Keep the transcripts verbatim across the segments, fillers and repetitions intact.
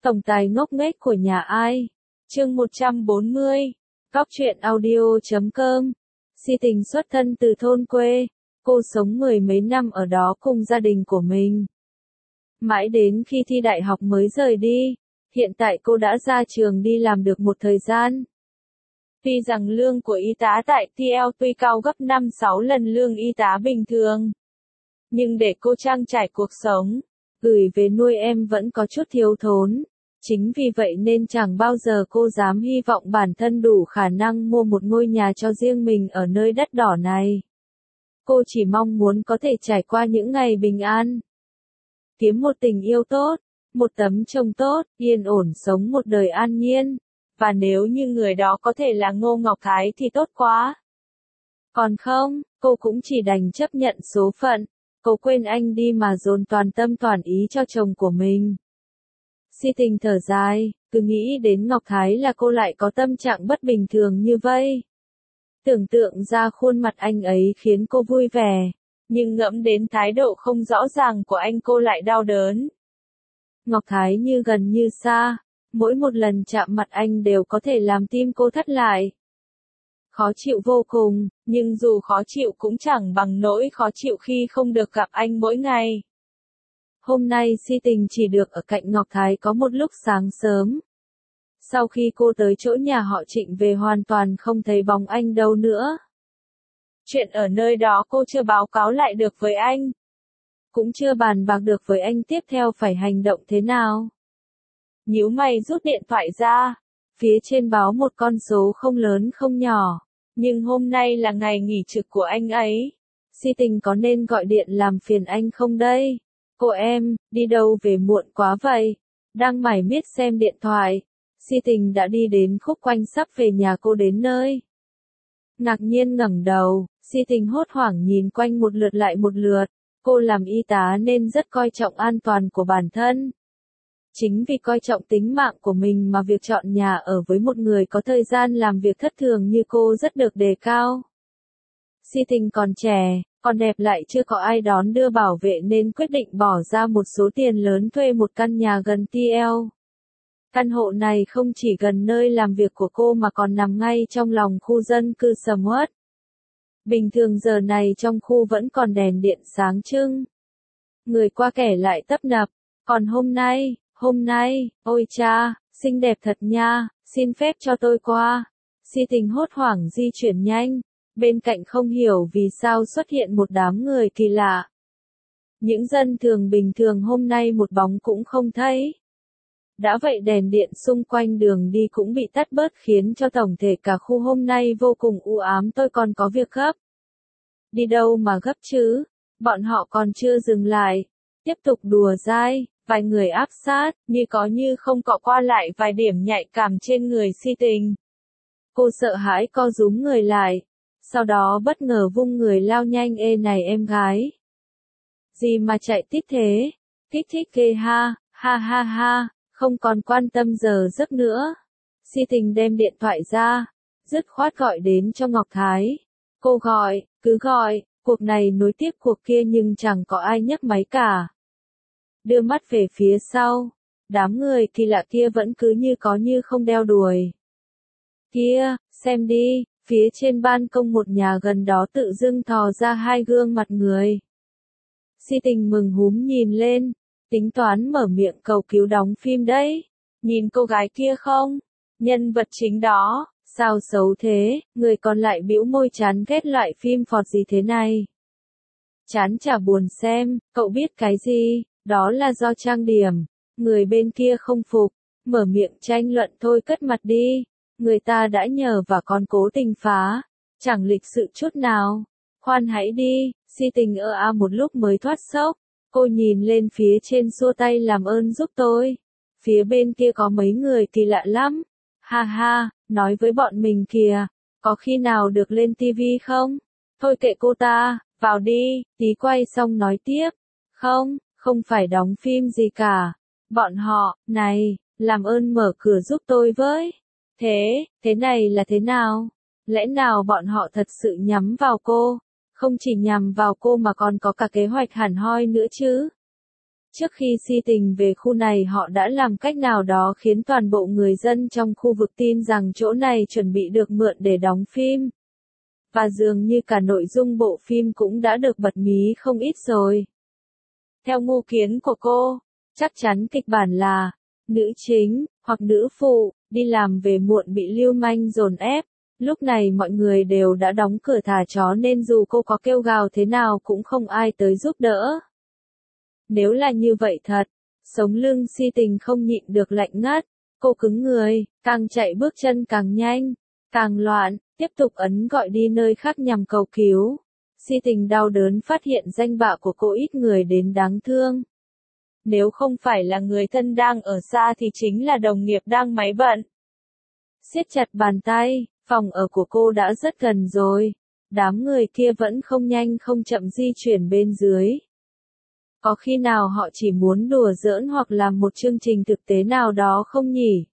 Tổng tài ngốc nghếch của nhà ai? Chương một trăm bốn mươi. Góc truyện audio chấm com. Si Tình xuất thân từ thôn quê, cô sống mười mấy năm ở đó cùng gia đình của mình. Mãi đến khi thi đại học mới rời đi, hiện tại cô đã ra trường đi làm được một thời gian. Tuy rằng lương của y tá tại tê lờ tuy cao gấp năm sáu lần lương y tá bình thường, nhưng để cô trang trải cuộc sống, gửi về nuôi em vẫn có chút thiếu thốn. Chính vì vậy nên chẳng bao giờ cô dám hy vọng bản thân đủ khả năng mua một ngôi nhà cho riêng mình ở nơi đất đỏ này. Cô chỉ mong muốn có thể trải qua những ngày bình an, kiếm một tình yêu tốt, một tấm chồng tốt, yên ổn sống một đời an nhiên. Và nếu như người đó có thể là Ngô Ngọc Thái thì tốt quá. Còn không, cô cũng chỉ đành chấp nhận số phận, cô quên anh đi mà dồn toàn tâm toàn ý cho chồng của mình. Si Tình thở dài, cứ nghĩ đến Ngọc Thái là cô lại có tâm trạng bất bình thường như vậy. Tưởng tượng ra khuôn mặt anh ấy khiến cô vui vẻ, nhưng ngẫm đến thái độ không rõ ràng của anh cô lại đau đớn. Ngọc Thái như gần như xa, mỗi một lần chạm mặt anh đều có thể làm tim cô thắt lại. Khó chịu vô cùng, nhưng dù khó chịu cũng chẳng bằng nỗi khó chịu khi không được gặp anh mỗi ngày. Hôm nay Si Tình chỉ được ở cạnh Ngọc Thái có một lúc sáng sớm. Sau khi cô tới chỗ nhà họ Trịnh về hoàn toàn không thấy bóng anh đâu nữa. Chuyện ở nơi đó cô chưa báo cáo lại được với anh. Cũng chưa bàn bạc được với anh tiếp theo phải hành động thế nào. Nhíu mày rút điện thoại ra. Phía trên báo một con số không lớn không nhỏ. Nhưng hôm nay là ngày nghỉ trực của anh ấy. Si Tình có nên gọi điện làm phiền anh không đây? Cô em, đi đâu về muộn quá vậy? Đang mải miết xem điện thoại. Si Tình đã đi đến khúc quanh sắp về nhà cô đến nơi. Ngạc nhiên ngẩng đầu, Si Tình hốt hoảng nhìn quanh một lượt lại một lượt. Cô làm y tá nên rất coi trọng an toàn của bản thân. Chính vì coi trọng tính mạng của mình mà việc chọn nhà ở với một người có thời gian làm việc thất thường như cô rất được đề cao. Si Tình còn trẻ, còn đẹp lại chưa có ai đón đưa bảo vệ nên quyết định bỏ ra một số tiền lớn thuê một căn nhà gần tê lờ. Căn hộ này không chỉ gần nơi làm việc của cô mà còn nằm ngay trong lòng khu dân cư sầm uất. Bình thường giờ này trong khu vẫn còn đèn điện sáng trưng. Người qua kẻ lại tấp nập. Còn hôm nay, hôm nay, ôi cha, xinh đẹp thật nha, xin phép cho tôi qua. Si Tình hốt hoảng di chuyển nhanh. Bên cạnh không hiểu vì sao xuất hiện một đám người kỳ lạ. Những dân thường bình thường hôm nay một bóng cũng không thấy. Đã vậy đèn điện xung quanh đường đi cũng bị tắt bớt khiến cho tổng thể cả khu hôm nay vô cùng u ám. Tôi còn có việc gấp. Đi đâu mà gấp chứ? Bọn họ còn chưa dừng lại. Tiếp tục đùa dai, vài người áp sát, như có như không cọ qua lại vài điểm nhạy cảm trên người Si Tình. Cô sợ hãi co rúm người lại. Sau đó bất ngờ vung người lao nhanh. Ê này em gái. Gì mà chạy tít thế? Kích thích ghê ha, ha ha ha, không còn quan tâm giờ giấc nữa. Si Tình đem điện thoại ra, dứt khoát gọi đến cho Ngọc Thái. Cô gọi, cứ gọi, cuộc này nối tiếp cuộc kia nhưng chẳng có ai nhấc máy cả. Đưa mắt về phía sau, đám người kỳ lạ kia vẫn cứ như có như không đeo đuổi. Kia, xem đi. Phía trên ban công một nhà gần đó tự dưng thò ra hai gương mặt người. Si Tình mừng húm nhìn lên, tính toán mở miệng cầu cứu đóng phim đấy. Nhìn cô gái kia không? Nhân vật chính đó, sao xấu thế? Người còn lại bĩu môi chán ghét loại phim phọt gì thế này. Chán chả buồn xem, cậu biết cái gì? Đó là do trang điểm. Người bên kia không phục, mở miệng tranh luận thôi cất mặt đi. Người ta đã nhờ và còn cố tình phá, chẳng lịch sự chút nào. Khoan hãy đi. Si Tình ơ a một lúc mới thoát sốc. Cô nhìn lên phía trên xua tay làm ơn giúp tôi. Phía bên kia có mấy người kỳ lạ lắm. Ha ha, nói với bọn mình kìa, có khi nào được lên tivi không? Thôi kệ cô ta, vào đi, tí quay xong nói tiếp. Không, không phải đóng phim gì cả. Bọn họ, này, làm ơn mở cửa giúp tôi với. Thế, thế này là thế nào? Lẽ nào bọn họ thật sự nhắm vào cô? Không chỉ nhằm vào cô mà còn có cả kế hoạch hẳn hoi nữa chứ? Trước khi si tình về khu này họ đã làm cách nào đó khiến toàn bộ người dân trong khu vực tin rằng chỗ này chuẩn bị được mượn để đóng phim. Và dường như cả nội dung bộ phim cũng đã được bật mí không ít rồi. Theo mưu kiến của cô, chắc chắn kịch bản là nữ chính, hoặc nữ phụ, đi làm về muộn bị lưu manh dồn ép. Lúc này mọi người đều đã đóng cửa thả chó nên dù cô có kêu gào thế nào cũng không ai tới giúp đỡ. Nếu là như vậy thật, sống lưng si tình không nhịn được lạnh ngắt, cô cứng người, càng chạy bước chân càng nhanh, càng loạn, tiếp tục ấn gọi đi nơi khác nhằm cầu cứu. Si tình đau đớn phát hiện danh bạ của cô ít người đến đáng thương. Nếu không phải là người thân đang ở xa thì chính là đồng nghiệp đang máy bận. Siết chặt bàn tay, phòng ở của cô đã rất gần rồi. Đám người kia vẫn không nhanh không chậm di chuyển bên dưới. Có khi nào họ chỉ muốn đùa giỡn hoặc làm một chương trình thực tế nào đó không nhỉ?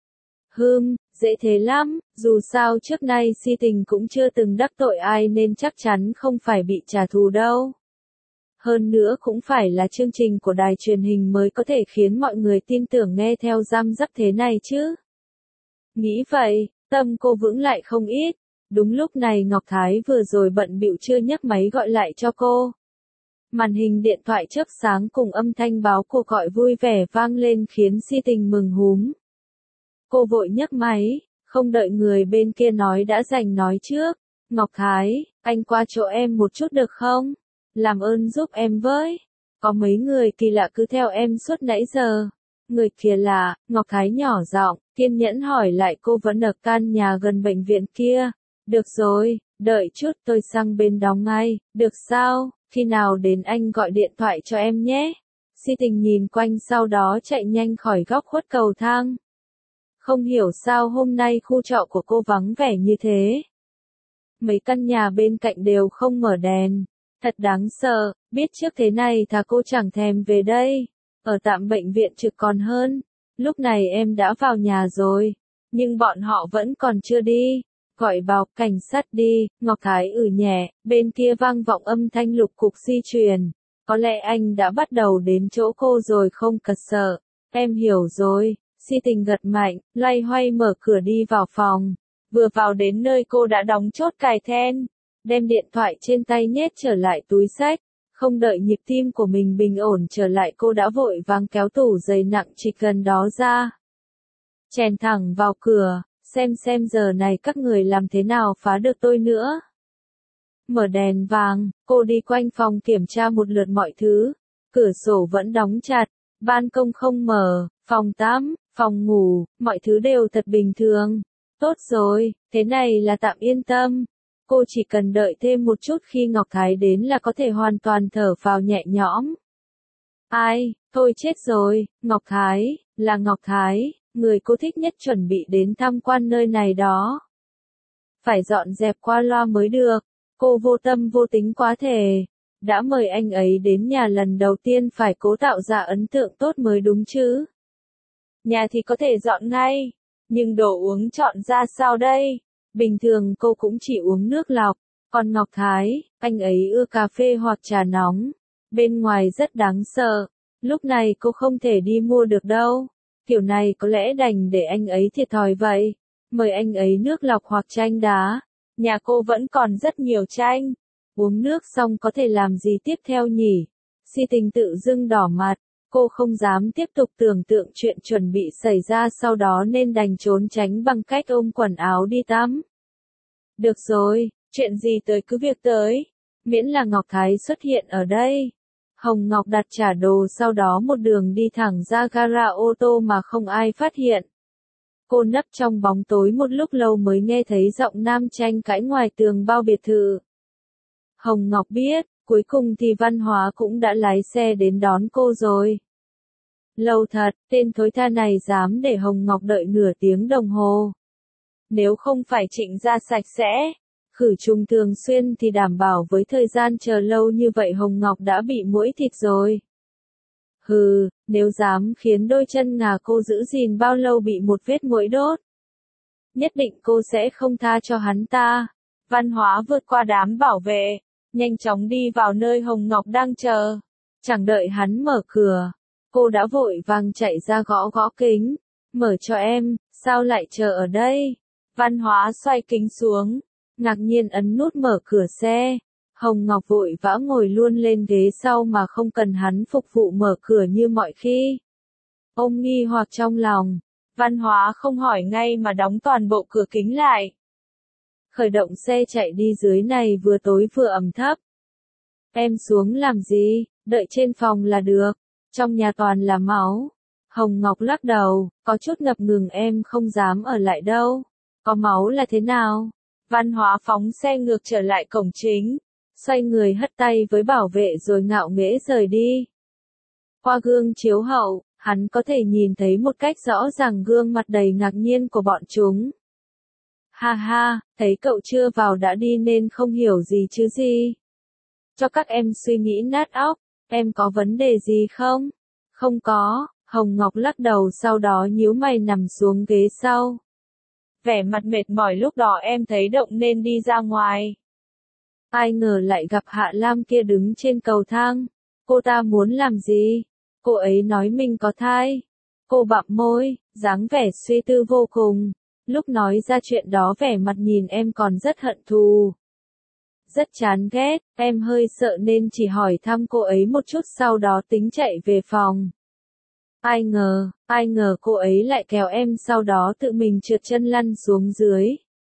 Hừm, dễ thế lắm, dù sao trước nay si tình cũng chưa từng đắc tội ai nên chắc chắn không phải bị trả thù đâu. Hơn nữa cũng phải là chương trình của đài truyền hình mới có thể khiến mọi người tin tưởng nghe theo răm rắp thế này chứ. Nghĩ vậy, tâm cô vững lại không ít. Đúng lúc này Ngọc Thái vừa rồi bận bịu chưa nhấc máy gọi lại cho cô. Màn hình điện thoại chớp sáng cùng âm thanh báo cuộc gọi vui vẻ vang lên khiến si tình mừng húm. Cô vội nhấc máy, không đợi người bên kia nói đã giành nói trước. Ngọc Thái, anh qua chỗ em một chút được không? Làm ơn giúp em với. Có mấy người kỳ lạ cứ theo em suốt nãy giờ. Người kia là, Ngọc Thái nhỏ giọng, kiên nhẫn hỏi lại cô vẫn ở căn nhà gần bệnh viện kia. Được rồi, đợi chút tôi sang bên đó ngay, được sao? Khi nào đến anh gọi điện thoại cho em nhé. Si tình nhìn quanh sau đó chạy nhanh khỏi góc khuất cầu thang. Không hiểu sao hôm nay khu trọ của cô vắng vẻ như thế. Mấy căn nhà bên cạnh đều không mở đèn. Thật đáng sợ, biết trước thế này thà cô chẳng thèm về đây. Ở tạm bệnh viện trực còn hơn. Lúc này em đã vào nhà rồi. Nhưng bọn họ vẫn còn chưa đi. Gọi báo cảnh sát đi, Ngọc Thái ử nhẹ, bên kia vang vọng âm thanh lục cục di chuyển. Có lẽ anh đã bắt đầu đến chỗ cô rồi không cật sợ. Em hiểu rồi, si tình gật mạnh, loay hoay mở cửa đi vào phòng. Vừa vào đến nơi cô đã đóng chốt cài then, đem điện thoại trên tay nhét trở lại túi xách. Không đợi nhịp tim của mình bình ổn trở lại cô đã vội vàng kéo tủ giày nặng trịch gần đó ra. Chèn thẳng vào cửa. Xem xem giờ này các người làm thế nào phá được tôi nữa. Mở đèn vàng, cô đi quanh phòng kiểm tra một lượt mọi thứ. Cửa sổ vẫn đóng chặt, ban công không mở, phòng tắm, phòng ngủ, mọi thứ đều thật bình thường. Tốt rồi, thế này là tạm yên tâm. Cô chỉ cần đợi thêm một chút khi Ngọc Thái đến là có thể hoàn toàn thở phào nhẹ nhõm. Ai, thôi chết rồi, Ngọc Thái, là Ngọc Thái. Người cô thích nhất chuẩn bị đến tham quan nơi này đó. Phải dọn dẹp qua loa mới được, cô vô tâm vô tính quá thể. Đã mời anh ấy đến nhà lần đầu tiên phải cố tạo ra ấn tượng tốt mới đúng chứ. Nhà thì có thể dọn ngay, nhưng đồ uống chọn ra sao đây? Bình thường cô cũng chỉ uống nước lọc, còn Ngọc Thái, anh ấy ưa cà phê hoặc trà nóng. Bên ngoài rất đáng sợ, lúc này cô không thể đi mua được đâu. Kiểu này có lẽ đành để anh ấy thiệt thòi vậy. Mời anh ấy nước lọc hoặc chanh đá. Nhà cô vẫn còn rất nhiều chanh. Uống nước xong có thể làm gì tiếp theo nhỉ? Si tình tự dưng đỏ mặt. Cô không dám tiếp tục tưởng tượng chuyện chuẩn bị xảy ra sau đó nên đành trốn tránh bằng cách ôm quần áo đi tắm. Được rồi, chuyện gì tới cứ việc tới. Miễn là Ngọc Thái xuất hiện ở đây. Hồng Ngọc đặt trả đồ sau đó một đường đi thẳng ra gara ô tô mà không ai phát hiện. Cô nấp trong bóng tối một lúc lâu mới nghe thấy giọng nam tranh cãi ngoài tường bao biệt thự. Hồng Ngọc biết, cuối cùng thì Văn Hóa cũng đã lái xe đến đón cô rồi. Lâu thật, tên thối tha này dám để Hồng Ngọc đợi nửa tiếng đồng hồ. Nếu không phải Trịnh ra sạch sẽ, khử trùng thường xuyên thì đảm bảo với thời gian chờ lâu như vậy Hồng Ngọc đã bị muỗi thịt rồi. Hừ, nếu dám khiến đôi chân ngà cô giữ gìn bao lâu bị một vết muỗi đốt. Nhất định cô sẽ không tha cho hắn ta. Văn Hóa vượt qua đám bảo vệ, nhanh chóng đi vào nơi Hồng Ngọc đang chờ. Chẳng đợi hắn mở cửa, cô đã vội vàng chạy ra gõ gõ kính. Mở cho em, sao lại chờ ở đây? Văn Hóa xoay kính xuống, ngạc nhiên ấn nút mở cửa xe. Hồng Ngọc vội vã ngồi luôn lên ghế sau mà không cần hắn phục vụ mở cửa như mọi khi. Ông nghi hoặc trong lòng, Văn Hóa không hỏi ngay mà đóng toàn bộ cửa kính lại. Khởi động xe chạy đi dưới này vừa tối vừa ẩm thấp. Em xuống làm gì, đợi trên phòng là được, trong nhà toàn là máu. Hồng Ngọc lắc đầu, có chút ngập ngừng em không dám ở lại đâu. Có máu là thế nào? Văn Hóa phóng xe ngược trở lại cổng chính, xoay người hất tay với bảo vệ rồi ngạo nghễ rời đi. Qua gương chiếu hậu, hắn có thể nhìn thấy một cách rõ ràng gương mặt đầy ngạc nhiên của bọn chúng. Ha ha, thấy cậu chưa vào đã đi nên không hiểu gì chứ gì. Cho các em suy nghĩ nát óc, em có vấn đề gì không? Không có, Hồng Ngọc lắc đầu sau đó nhíu mày nằm xuống ghế sau. Vẻ mặt mệt mỏi lúc đó em thấy động nên đi ra ngoài. Ai ngờ lại gặp Hạ Lam kia đứng trên cầu thang. Cô ta muốn làm gì? Cô ấy nói mình có thai. Cô bặm môi, dáng vẻ suy tư vô cùng. Lúc nói ra chuyện đó vẻ mặt nhìn em còn rất hận thù. Rất chán ghét, em hơi sợ nên chỉ hỏi thăm cô ấy một chút sau đó tính chạy về phòng. Ai ngờ, ai ngờ cô ấy lại kéo em sau đó tự mình trượt chân lăn xuống dưới.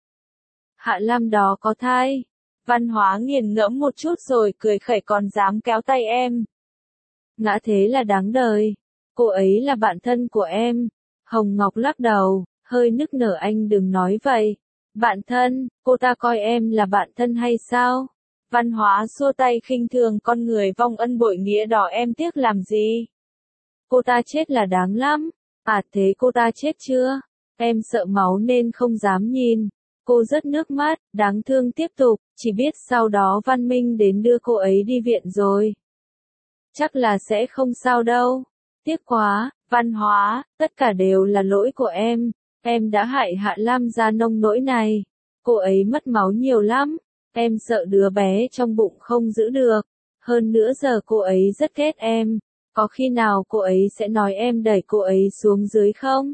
Hạ Lam đó có thai. Văn Hóa nghiền ngẫm một chút rồi cười khẩy còn dám kéo tay em. Ngã thế là đáng đời. Cô ấy là bạn thân của em. Hồng Ngọc lắc đầu, hơi nức nở anh đừng nói vậy. Bạn thân, cô ta coi em là bạn thân hay sao? Văn Hóa xua tay khinh thường con người vong ân bội nghĩa đó em tiếc làm gì? Cô ta chết là đáng lắm. À thế cô ta chết chưa? Em sợ máu nên không dám nhìn. Cô rớt nước mắt, đáng thương tiếp tục, chỉ biết sau đó Văn Minh đến đưa cô ấy đi viện rồi. Chắc là sẽ không sao đâu. Tiếc quá, Văn Hóa, tất cả đều là lỗi của em. Em đã hại Hạ Lam ra nông nỗi này. Cô ấy mất máu nhiều lắm. Em sợ đứa bé trong bụng không giữ được. Hơn nữa giờ cô ấy rất ghét em. Có khi nào cô ấy sẽ nói em đẩy cô ấy xuống dưới không?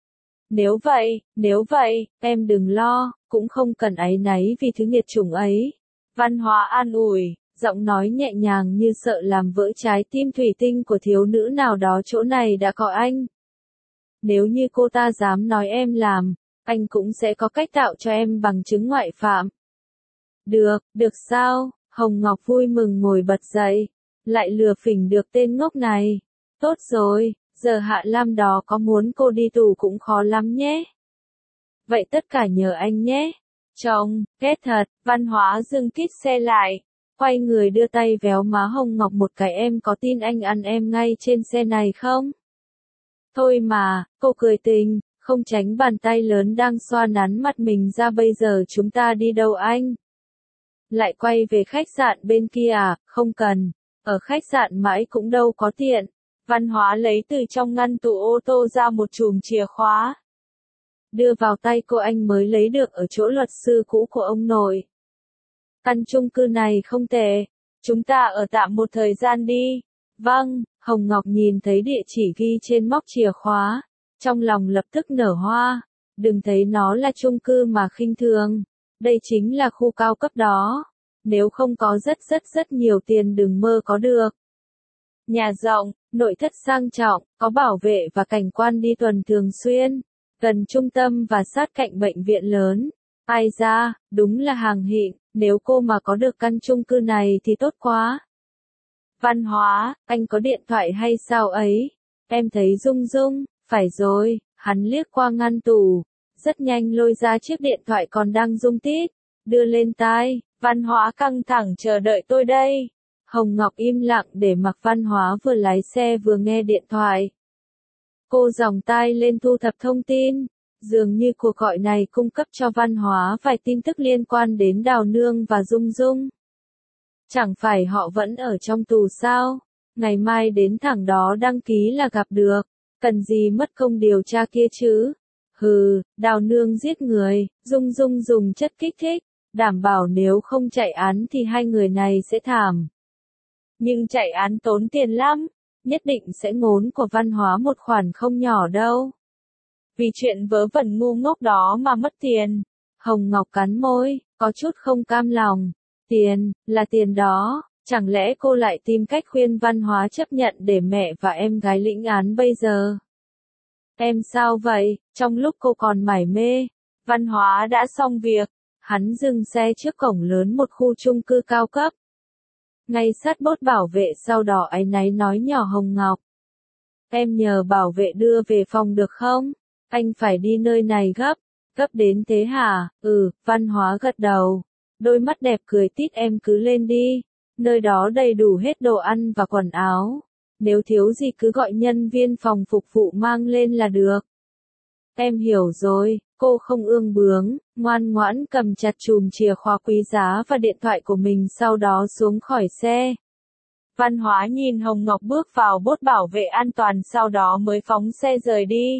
Nếu vậy, nếu vậy, em đừng lo, cũng không cần áy náy vì thứ nghiệt chủng ấy. Văn Hóa an ủi, giọng nói nhẹ nhàng như sợ làm vỡ trái tim thủy tinh của thiếu nữ nào đó chỗ này đã có anh. Nếu như cô ta dám nói em làm, anh cũng sẽ có cách tạo cho em bằng chứng ngoại phạm. Được, được sao? Hồng Ngọc vui mừng ngồi bật dậy. Lại lừa phỉnh được tên ngốc này. Tốt rồi, giờ Hạ Lam đó có muốn cô đi tù cũng khó lắm nhé. Vậy tất cả nhờ anh nhé. Chồng, ghét thật, Văn Hóa dừng kít xe lại. Quay người đưa tay véo má Hồng Ngọc một cái em có tin anh ăn em ngay trên xe này không? Thôi mà, cô cười tình, không tránh bàn tay lớn đang xoa nắn mặt mình ra bây giờ chúng ta đi đâu anh? Lại quay về khách sạn bên kia à, không cần. Ở khách sạn mãi cũng đâu có tiện. Văn Hóa lấy từ trong ngăn tủ ô tô ra một chùm chìa khóa. Đưa vào tay cô anh mới lấy được ở chỗ luật sư cũ của ông nội. Căn chung cư này không tệ. Chúng ta ở tạm một thời gian đi. Vâng, Hồng Ngọc nhìn thấy địa chỉ ghi trên móc chìa khóa. Trong lòng lập tức nở hoa. Đừng thấy nó là chung cư mà khinh thường. Đây chính là khu cao cấp đó. Nếu không có rất rất rất nhiều tiền đừng mơ có được. Nhà rộng, nội thất sang trọng, có bảo vệ và cảnh quan đi tuần thường xuyên, gần trung tâm và sát cạnh bệnh viện lớn. Ai da, đúng là hàng xịn, nếu cô mà có được căn chung cư này thì tốt quá. Văn Hóa, anh có điện thoại hay sao ấy? Em thấy rung rung, phải rồi, hắn liếc qua ngăn tủ, rất nhanh lôi ra chiếc điện thoại còn đang rung tít, đưa lên tai. Văn Hóa căng thẳng chờ đợi tôi đây. Hồng Ngọc im lặng để mặc Văn Hóa vừa lái xe vừa nghe điện thoại. Cô giòng tai lên thu thập thông tin. Dường như cuộc gọi này cung cấp cho Văn Hóa vài tin tức liên quan đến Đào Nương và Dung Dung. Chẳng phải họ vẫn ở trong tù sao? Ngày mai đến thẳng đó đăng ký là gặp được. Cần gì mất công điều tra kia chứ? Hừ, Đào Nương giết người, Dung Dung dùng chất kích thích. Đảm bảo nếu không chạy án thì hai người này sẽ thảm. Nhưng chạy án tốn tiền lắm, nhất định sẽ ngốn của Văn Hóa một khoản không nhỏ đâu. Vì chuyện vớ vẩn ngu ngốc đó mà mất tiền. Hồng Ngọc cắn môi, có chút không cam lòng. Tiền, là tiền đó, chẳng lẽ cô lại tìm cách khuyên Văn Hóa chấp nhận để mẹ và em gái lĩnh án bây giờ? Em sao vậy? Trong lúc cô còn mải mê, Văn Hóa đã xong việc. Hắn dừng xe trước cổng lớn một khu chung cư cao cấp. Ngay sát bốt bảo vệ sau đó áy náy nói nhỏ Hồng Ngọc. Em nhờ bảo vệ đưa về phòng được không? Anh phải đi nơi này gấp. Gấp đến thế hả? Ừ, Văn Hóa gật đầu. Đôi mắt đẹp cười tít em cứ lên đi. Nơi đó đầy đủ hết đồ ăn và quần áo. Nếu thiếu gì cứ gọi nhân viên phòng phục vụ mang lên là được. Em hiểu rồi, cô không ương bướng, ngoan ngoãn cầm chặt chùm chìa khóa quý giá và điện thoại của mình sau đó xuống khỏi xe. Văn Hóa nhìn Hồng Ngọc bước vào bốt bảo vệ an toàn sau đó mới phóng xe rời đi.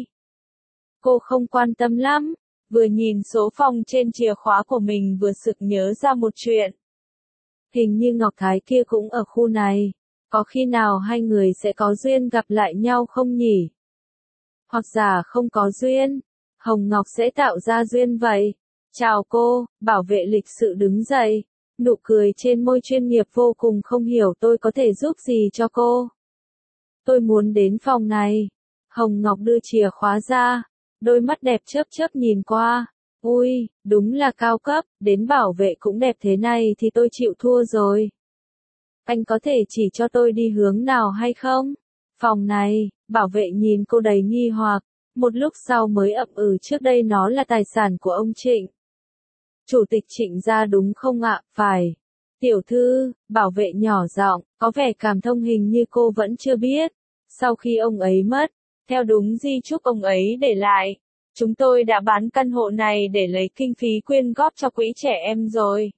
Cô không quan tâm lắm, vừa nhìn số phòng trên chìa khóa của mình vừa sực nhớ ra một chuyện. Hình như Ngọc Thái kia cũng ở khu này, có khi nào hai người sẽ có duyên gặp lại nhau không nhỉ? Hoặc giả không có duyên, Hồng Ngọc sẽ tạo ra duyên vậy. Chào cô, bảo vệ lịch sự đứng dậy, nụ cười trên môi chuyên nghiệp vô cùng không hiểu tôi có thể giúp gì cho cô. Tôi muốn đến phòng này. Hồng Ngọc đưa chìa khóa ra, đôi mắt đẹp chớp chớp nhìn qua. Ui, đúng là cao cấp, đến bảo vệ cũng đẹp thế này thì tôi chịu thua rồi. Anh có thể chỉ cho tôi đi hướng nào hay không? Phòng này, bảo vệ nhìn cô đầy nghi hoặc, một lúc sau mới ậm ừ trước đây nó là tài sản của ông Trịnh. Chủ tịch Trịnh gia đúng không ạ? Phải. Tiểu thư, bảo vệ nhỏ giọng, có vẻ cảm thông hình như cô vẫn chưa biết. Sau khi ông ấy mất, theo đúng di chúc ông ấy để lại, chúng tôi đã bán căn hộ này để lấy kinh phí quyên góp cho quỹ trẻ em rồi.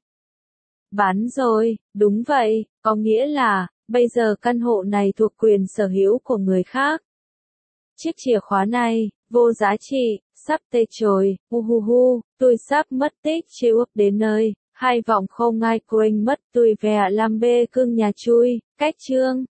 Bán rồi, đúng vậy, có nghĩa là, bây giờ căn hộ này thuộc quyền sở hữu của người khác. Chiếc chìa khóa này, vô giá trị, sắp tê chồi, hu hu hu, tôi sắp mất tích chiếu ước đến nơi, hai vọng không ai quên mất tôi về làm bê cưng nhà chui, cách chương.